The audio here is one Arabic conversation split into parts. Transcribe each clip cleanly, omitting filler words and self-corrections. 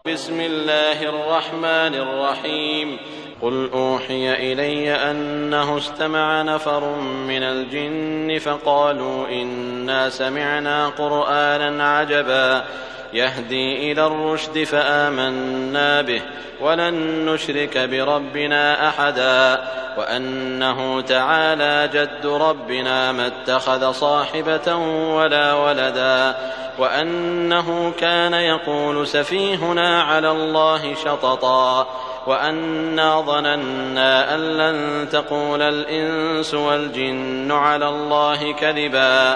بسم الله الرحمن الرحيم. قل أوحي إلي أنه استمع نفر من الجن فقالوا إنا سمعنا قرآنا عجبا يهدي إلى الرشد فآمنا به ولن نشرك بربنا أحدا وأنه تعالى جد ربنا ما اتخذ صاحبة ولا ولدا وأنه كان يقول سفيهنا على الله شططا وأنا ظننا أن لن تقول الإنس والجن على الله كذبا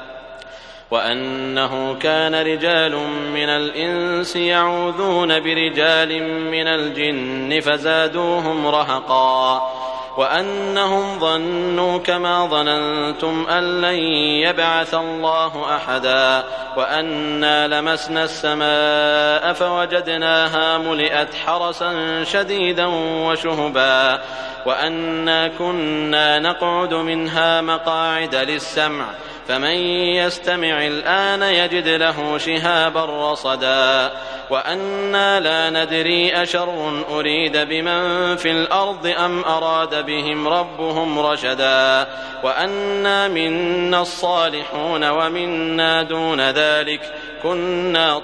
وأنه كان رجال من الإنس يعوذون برجال من الجن فزادوهم رهقا وأنهم ظنوا كما ظننتم أن لن يبعث الله أحدا وأنا لمسنا السماء فوجدناها ملئت حرسا شديدا وشهبا وأنا كنا نقعد منها مقاعد للسمع فمن يستمع الآن يجد له شهابا رصدا وأنا لا ندري أشر أريد بمن في الأرض أم أراد بهم ربهم رشدا وأنا منا الصالحون ومنا دون ذلك كنا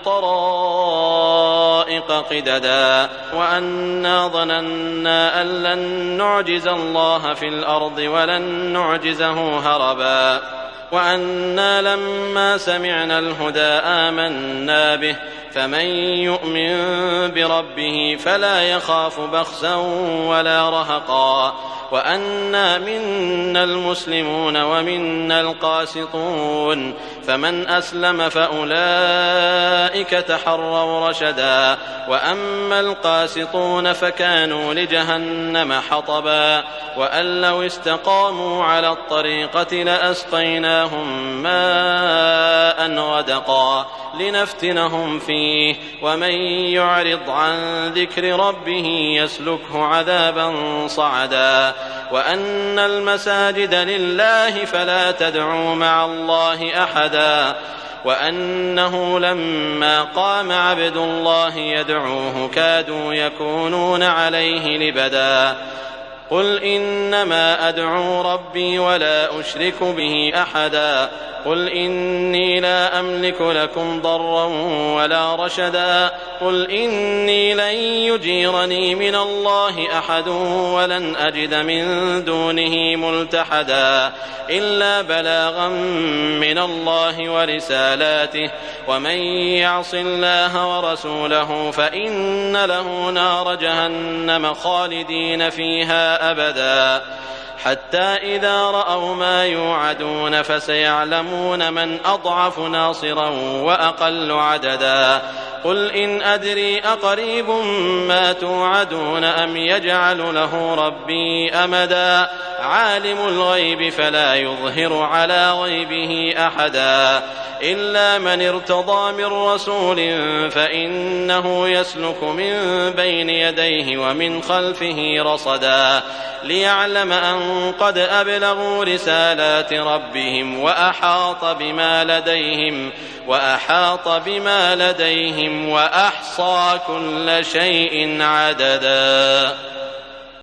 طرائق قددا وأنا ظننا أن لن نعجز الله في الأرض ولن نعجزه هربا وأنا لما سمعنا الهدى آمنا به فمن يؤمن بربه فلا يخاف بخسا ولا رهقا وأنا منا المسلمون ومنا القاسطون فمن أسلم فأولئك تحروا رشدا وأما القاسطون فكانوا لجهنم حطبا وأن لو استقاموا على الطريقة لأسقيناهم ماء غدقا لنفتنهم فيه ومن يعرض عن ذكر ربه يسلكه عذابا صعدا وأن المساجد لله فلا تدعوا مع الله أحدا وأنه لما قام عبد الله يدعوه كادوا يكونون عليه لبدا قل إنما أدعو ربي ولا أشرك به أحدا قل إني لا أملك لكم ضرا ولا رشدا قل إني لن يجيرني من الله أحد ولن أجد من دونه ملتحدا إلا بلاغا من الله ورسالاته ومن يعص الله ورسوله فإن له نار جهنم خالدين فيها أبدا حتى إذا رأوا ما يوعدون فسيعلمون من أضعف ناصرا وأقل عددا قل إن أدري أقريب ما توعدون أم يجعل له ربي أمدا عالم الغيب فلا يظهر على غيبه أحدا إلا من ارتضى من رسول فإنه يسلك من بين يديه ومن خلفه رصدا ليعلم أن قد أبلغوا رسالات ربهم وأحاط بما لديهم وأحصى كل شيء عددا.